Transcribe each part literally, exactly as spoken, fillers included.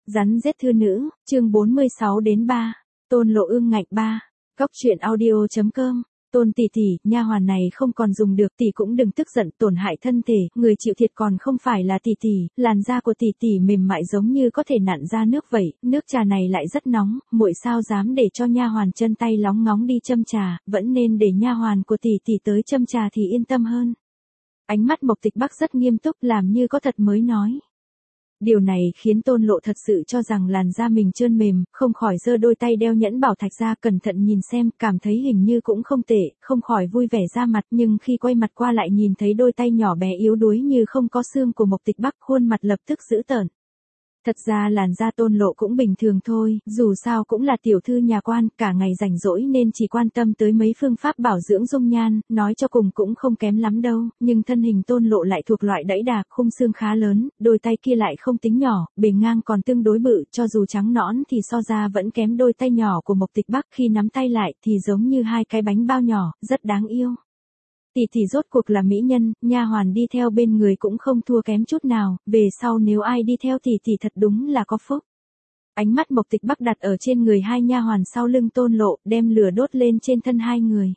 Rắn rết thư nữ, chương bốn mươi sáu đến ba. Tôn Lộ ương ngạnh ba. Góc truyện audio chấm com. Tôn tỷ tỷ, nha hoàn này không còn dùng được, tỷ cũng đừng tức giận, tổn hại thân thể, người chịu thiệt còn không phải là tỷ tỷ, làn da của tỷ tỷ mềm mại giống như có thể nặn ra nước vậy, nước trà này lại rất nóng, muội sao dám để cho nha hoàn chân tay lóng ngóng đi châm trà, vẫn nên để nha hoàn của tỷ tỷ tới châm trà thì yên tâm hơn. Ánh mắt Mộc Tịch Bắc rất nghiêm túc, làm như có thật mới nói. Điều này khiến Tôn Lộ thật sự cho rằng làn da mình trơn mềm, không khỏi giơ đôi tay đeo nhẫn bảo thạch ra cẩn thận nhìn xem, cảm thấy hình như cũng không tệ, không khỏi vui vẻ ra mặt, nhưng khi quay mặt qua lại nhìn thấy đôi tay nhỏ bé yếu đuối như không có xương của Mộc Tịch Bắc, khuôn mặt lập tức dữ tợn. Thật ra làn da Tôn Lộ cũng bình thường thôi, dù sao cũng là tiểu thư nhà quan, cả ngày rảnh rỗi nên chỉ quan tâm tới mấy phương pháp bảo dưỡng dung nhan, nói cho cùng cũng không kém lắm đâu, nhưng thân hình Tôn Lộ lại thuộc loại đẫy đà, khung xương khá lớn, đôi tay kia lại không tính nhỏ, bề ngang còn tương đối bự, cho dù trắng nõn thì so ra vẫn kém đôi tay nhỏ của Mộc Tịch Bắc, khi nắm tay lại thì giống như hai cái bánh bao nhỏ, rất đáng yêu. Tỷ tỷ rốt cuộc là mỹ nhân, nha hoàn đi theo bên người cũng không thua kém chút nào, về sau nếu ai đi theo tỷ tỷ thật đúng là có phúc. Ánh mắt Mộc Tịch Bắc đặt ở trên người hai nha hoàn sau lưng Tôn Lộ, đem lửa đốt lên trên thân hai người.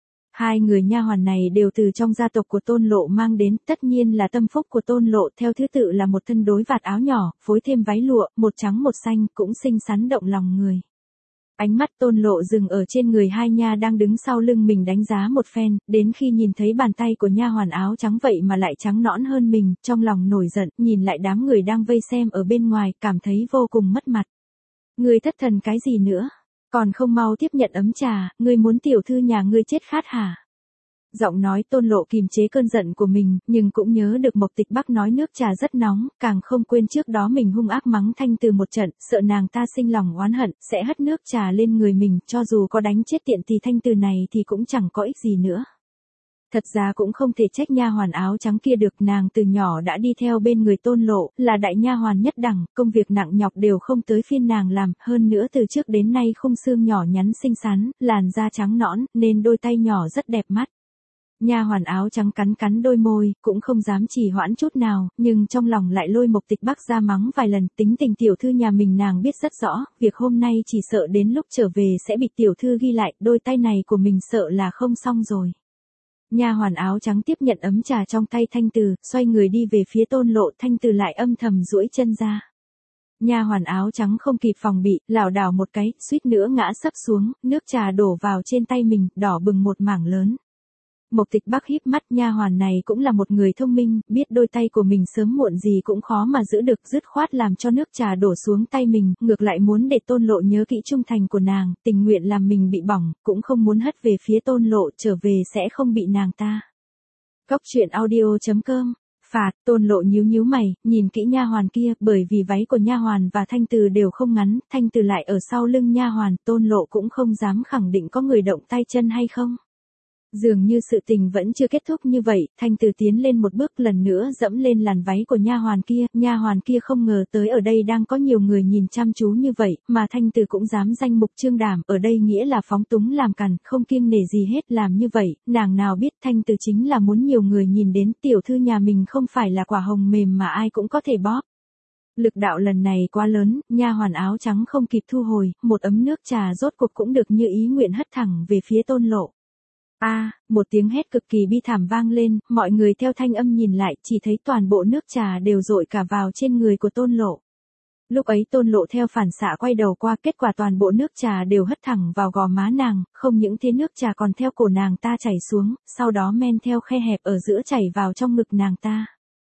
Hai người nha hoàn này đều từ trong gia tộc của Tôn Lộ mang đến, tất nhiên là tâm phúc của Tôn Lộ, theo thứ tự là một thân đối vạt áo nhỏ, phối thêm váy lụa, một trắng một xanh, cũng xinh xắn động lòng người. Ánh mắt Tôn Lộ dừng ở trên người hai nha đang đứng sau lưng mình đánh giá một phen, đến khi nhìn thấy bàn tay của nha hoàn áo trắng vậy mà lại trắng nõn hơn mình, trong lòng nổi giận, nhìn lại đám người đang vây xem ở bên ngoài, cảm thấy vô cùng mất mặt. Ngươi thất thần cái gì nữa? Còn không mau tiếp nhận ấm trà, ngươi muốn tiểu thư nhà ngươi chết khát hả? Giọng nói Tôn Lộ kìm chế cơn giận của mình, nhưng cũng nhớ được Mộc Tịch Bắc nói nước trà rất nóng, càng không quên trước đó mình hung ác mắng Thanh Từ một trận, sợ nàng ta sinh lòng oán hận, sẽ hất nước trà lên người mình, cho dù có đánh chết tiện thì Thanh Từ này thì cũng chẳng có ích gì nữa. Thật ra cũng không thể trách nha hoàn áo trắng kia được, nàng từ nhỏ đã đi theo bên người Tôn Lộ, là đại nha hoàn nhất đẳng, công việc nặng nhọc đều không tới phiên nàng làm, hơn nữa từ trước đến nay khung xương nhỏ nhắn xinh xắn, làn da trắng nõn, nên đôi tay nhỏ rất đẹp mắt. Nha hoàn áo trắng cắn cắn đôi môi, cũng không dám trì hoãn chút nào, nhưng trong lòng lại lôi Mộc Tịch Bắc ra mắng vài lần, tính tình tiểu thư nhà mình nàng biết rất rõ, việc hôm nay chỉ sợ đến lúc trở về sẽ bị tiểu thư ghi lại, đôi tay này của mình sợ là không xong rồi. Nha hoàn áo trắng tiếp nhận ấm trà trong tay Thanh Từ, xoay người đi về phía Tôn Lộ, Thanh Từ lại âm thầm duỗi chân ra. Nha hoàn áo trắng không kịp phòng bị, lảo đảo một cái, suýt nữa ngã sấp xuống, nước trà đổ vào trên tay mình, đỏ bừng một mảng lớn. Mộc Tịch Bắc híp mắt, nha hoàn này cũng là một người thông minh, biết đôi tay của mình sớm muộn gì cũng khó mà giữ được, dứt khoát làm cho nước trà đổ xuống tay mình, ngược lại muốn để Tôn Lộ nhớ kỹ trung thành của nàng, tình nguyện làm mình bị bỏng, cũng không muốn hất về phía Tôn Lộ, trở về sẽ không bị nàng ta. Góc truyện audio chấm com. Phạt, Tôn Lộ nhíu nhíu mày, nhìn kỹ nha hoàn kia, bởi vì váy của nha hoàn và Thanh Từ đều không ngắn, Thanh Từ lại ở sau lưng nha hoàn, Tôn Lộ cũng không dám khẳng định có người động tay chân hay không. Dường như sự tình vẫn chưa kết thúc như vậy, Thanh Từ tiến lên một bước, lần nữa dẫm lên làn váy của nha hoàn kia, nha hoàn kia không ngờ tới ở đây đang có nhiều người nhìn chăm chú như vậy, mà Thanh Từ cũng dám danh mục trương đảm, ở đây nghĩa là phóng túng làm càn, không kiêng nể gì hết, làm như vậy, nàng nào biết Thanh Từ chính là muốn nhiều người nhìn đến, tiểu thư nhà mình không phải là quả hồng mềm mà ai cũng có thể bóp. Lực đạo lần này quá lớn, nha hoàn áo trắng không kịp thu hồi, một ấm nước trà rốt cuộc cũng được như ý nguyện hất thẳng về phía Tôn Lộ. A, à, một tiếng hét cực kỳ bi thảm vang lên, mọi người theo thanh âm nhìn lại, chỉ thấy toàn bộ nước trà đều dội cả vào trên người của Tôn Lộ. Lúc ấy Tôn Lộ theo phản xạ quay đầu qua, kết quả toàn bộ nước trà đều hất thẳng vào gò má nàng, không những thế nước trà còn theo cổ nàng ta chảy xuống, sau đó men theo khe hẹp ở giữa chảy vào trong ngực nàng ta.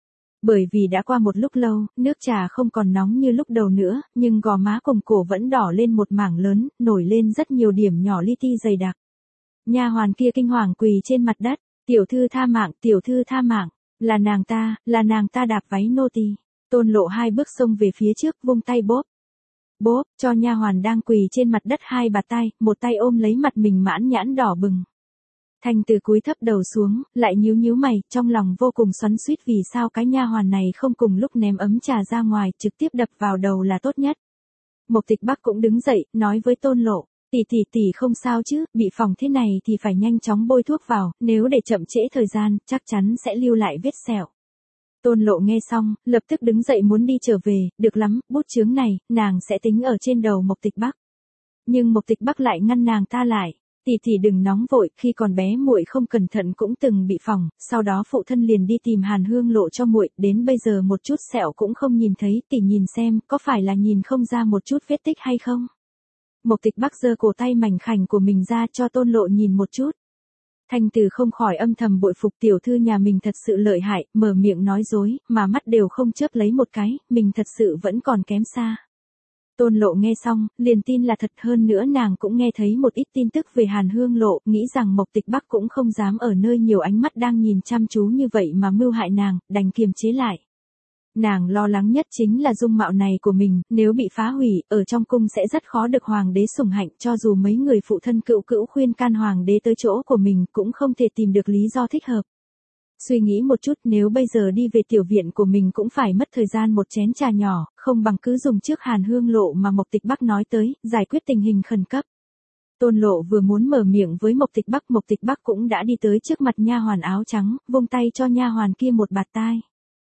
Bởi vì đã qua một lúc lâu, nước trà không còn nóng như lúc đầu nữa, nhưng gò má cùng cổ vẫn đỏ lên một mảng lớn, nổi lên rất nhiều điểm nhỏ li ti dày đặc. Nha hoàn kia kinh hoàng quỳ trên mặt đất, tiểu thư tha mạng, tiểu thư tha mạng, là nàng ta, là nàng ta đạp váy nô tỳ. Tôn Lộ hai bước xông về phía trước, vung tay bóp. Bóp, cho nha hoàn đang quỳ trên mặt đất hai bạt tay, một tay ôm lấy mặt mình mãn nhãn đỏ bừng. Thanh Từ cúi thấp đầu xuống, lại nhíu nhíu mày, trong lòng vô cùng xoắn xuýt vì sao cái nha hoàn này không cùng lúc ném ấm trà ra ngoài, trực tiếp đập vào đầu là tốt nhất. Mộc Tịch Bắc cũng đứng dậy, nói với Tôn Lộ. Tỷ tỷ tỷ không sao chứ, bị phỏng thế này thì phải nhanh chóng bôi thuốc vào, nếu để chậm trễ thời gian, chắc chắn sẽ lưu lại vết sẹo. Tôn Lộ nghe xong, lập tức đứng dậy muốn đi trở về, được lắm, bút chướng này, nàng sẽ tính ở trên đầu Mộc Tịch Bắc. Nhưng Mộc Tịch Bắc lại ngăn nàng ta lại. Tỷ tỷ đừng nóng vội, khi còn bé muội không cẩn thận cũng từng bị phỏng, sau đó phụ thân liền đi tìm Hàn Hương Lộ cho muội, đến bây giờ một chút sẹo cũng không nhìn thấy, tỷ nhìn xem, có phải là nhìn không ra một chút vết tích hay không? Mộc Tịch Bắc giơ cổ tay mảnh khảnh của mình ra cho Tôn Lộ nhìn một chút. Thanh Từ không khỏi âm thầm bội phục tiểu thư nhà mình thật sự lợi hại, mở miệng nói dối, mà mắt đều không chớp lấy một cái, mình thật sự vẫn còn kém xa. Tôn Lộ nghe xong, liền tin là thật, hơn nữa nàng cũng nghe thấy một ít tin tức về Hàn Hương Lộ, nghĩ rằng Mộc Tịch Bắc cũng không dám ở nơi nhiều ánh mắt đang nhìn chăm chú như vậy mà mưu hại nàng, đành kiềm chế lại. Nàng lo lắng nhất chính là dung mạo này của mình, nếu bị phá hủy, ở trong cung sẽ rất khó được hoàng đế sủng hạnh, cho dù mấy người phụ thân cựu cữu khuyên can hoàng đế tới chỗ của mình cũng không thể tìm được lý do thích hợp. Suy nghĩ một chút, nếu bây giờ đi về tiểu viện của mình cũng phải mất thời gian một chén trà nhỏ, không bằng cứ dùng trước Hàn Hương Lộ mà Mộc Tịch Bắc nói tới, giải quyết tình hình khẩn cấp. Tôn Lộ vừa muốn mở miệng với Mộc Tịch Bắc, Mộc Tịch Bắc cũng đã đi tới trước mặt nha hoàn áo trắng, vung tay cho nha hoàn kia một bạt tai.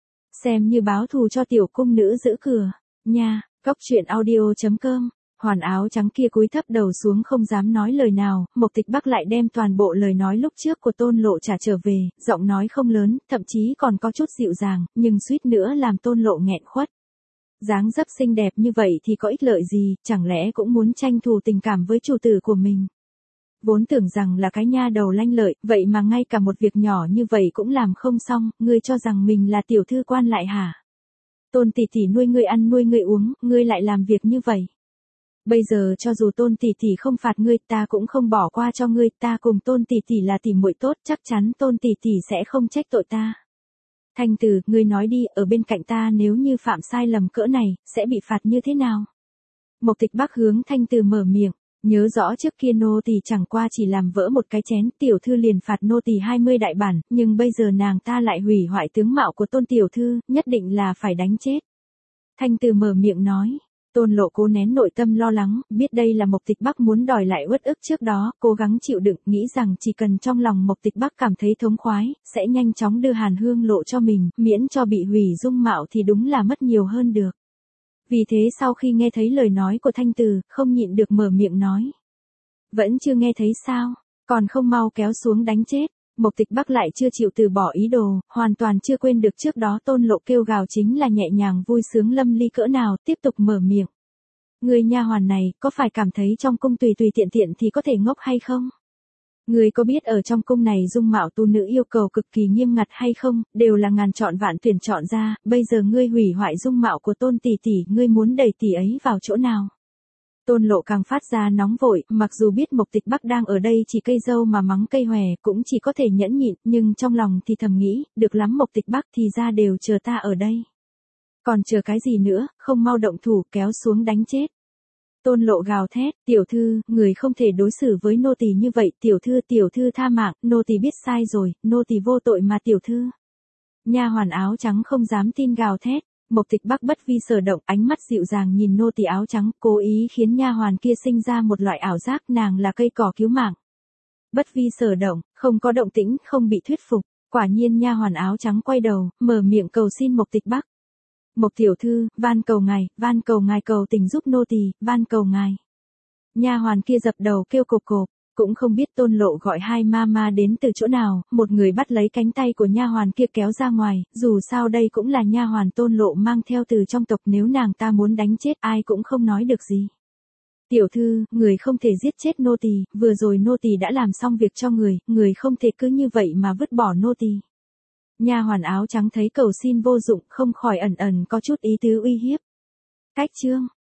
Xem như báo thù cho tiểu cung nữ giữ cửa. Nha, Cóc Truyện Audio chấm com. Hoàn áo trắng kia cúi thấp đầu xuống không dám nói lời nào, Mộc Tịch Bắc lại đem toàn bộ lời nói lúc trước của Tôn Lộ trả trở về, giọng nói không lớn, thậm chí còn có chút dịu dàng, nhưng suýt nữa làm Tôn Lộ nghẹn khuất. Dáng dấp xinh đẹp như vậy thì có ích lợi gì, chẳng lẽ cũng muốn tranh thủ tình cảm với chủ tử của mình. Vốn tưởng rằng là cái nha đầu lanh lợi, vậy mà ngay cả một việc nhỏ như vậy cũng làm không xong, ngươi cho rằng mình là tiểu thư quan lại hả? Tôn tỷ tỷ nuôi ngươi ăn nuôi ngươi uống, ngươi lại làm việc như vậy. Bây giờ cho dù Tôn tỷ tỷ không phạt ngươi, ta cũng không bỏ qua cho ngươi, ta cùng Tôn tỷ tỷ là tỷ muội tốt, chắc chắn Tôn tỷ tỷ sẽ không trách tội ta. Thanh Từ, ngươi nói đi, ở bên cạnh ta nếu như phạm sai lầm cỡ này, sẽ bị phạt như thế nào? Mộc Tịch Bắc hướng Thanh Từ mở miệng, nhớ rõ trước kia nô tỳ chẳng qua chỉ làm vỡ một cái chén, tiểu thư liền phạt nô tỳ hai mươi đại bản, nhưng bây giờ nàng ta lại hủy hoại tướng mạo của Tôn tiểu thư, nhất định là phải đánh chết. Thanh Từ mở miệng nói. Tôn Lộ cố nén nội tâm lo lắng, biết đây là Mộc Tịch Bắc muốn đòi lại uất ức trước đó, cố gắng chịu đựng, nghĩ rằng chỉ cần trong lòng Mộc Tịch Bắc cảm thấy thống khoái, sẽ nhanh chóng đưa Hàn Hương Lộ cho mình, miễn cho bị hủy dung mạo thì đúng là mất nhiều hơn được. Vì thế sau khi nghe thấy lời nói của Thanh Từ, không nhịn được mở miệng nói. Vẫn chưa nghe thấy sao, còn không mau kéo xuống đánh chết. Mộc Tịch Bắc lại chưa chịu từ bỏ ý đồ, hoàn toàn chưa quên được trước đó Tôn Lộ kêu gào chính là nhẹ nhàng vui sướng lâm ly cỡ nào, tiếp tục mở miệng. Người nha hoàn này, có phải cảm thấy trong cung tùy tùy tiện tiện thì có thể ngốc hay không? Người có biết ở trong cung này dung mạo tu nữ yêu cầu cực kỳ nghiêm ngặt hay không, đều là ngàn chọn vạn tuyển chọn ra, bây giờ ngươi hủy hoại dung mạo của Tôn tỷ tỷ, ngươi muốn đẩy tỷ ấy vào chỗ nào? Tôn Lộ càng phát ra nóng vội, mặc dù biết Mộc Tịch Bắc đang ở đây chỉ cây dâu mà mắng cây hòe, cũng chỉ có thể nhẫn nhịn, nhưng trong lòng thì thầm nghĩ, được lắm Mộc Tịch Bắc thì ra đều chờ ta ở đây. Còn chờ cái gì nữa, không mau động thủ, kéo xuống đánh chết. Tôn Lộ gào thét, tiểu thư, người không thể đối xử với nô tỳ như vậy, tiểu thư tiểu thư tha mạng, nô tỳ biết sai rồi, nô tỳ vô tội mà tiểu thư. Nha hoàn áo trắng không dám tin gào thét. Mộc Tịch Bắc bất vi sở động, ánh mắt dịu dàng nhìn nô tỳ áo trắng, cố ý khiến nha hoàn kia sinh ra một loại ảo giác nàng là cây cỏ cứu mạng. Bất vi sở động, không có động tĩnh, không bị thuyết phục, quả nhiên nha hoàn áo trắng quay đầu, mở miệng cầu xin Mộc Tịch Bắc. Mộc tiểu thư, van cầu ngài, van cầu ngài cầu tình giúp nô tỳ, van cầu ngài. Nha hoàn kia dập đầu kêu cộp cộp. Cũng không biết Tôn Lộ gọi hai mama đến từ chỗ nào, một người bắt lấy cánh tay của nha hoàn kia kéo ra ngoài, dù sao đây cũng là nha hoàn Tôn Lộ mang theo từ trong tộc, nếu nàng ta muốn đánh chết ai cũng không nói được gì. Tiểu thư, người không thể giết chết nô tỳ, vừa rồi nô tỳ đã làm xong việc cho người, người không thể cứ như vậy mà vứt bỏ nô tỳ. Nha hoàn áo trắng thấy cầu xin vô dụng, không khỏi ẩn ẩn có chút ý tứ uy hiếp. Cách chương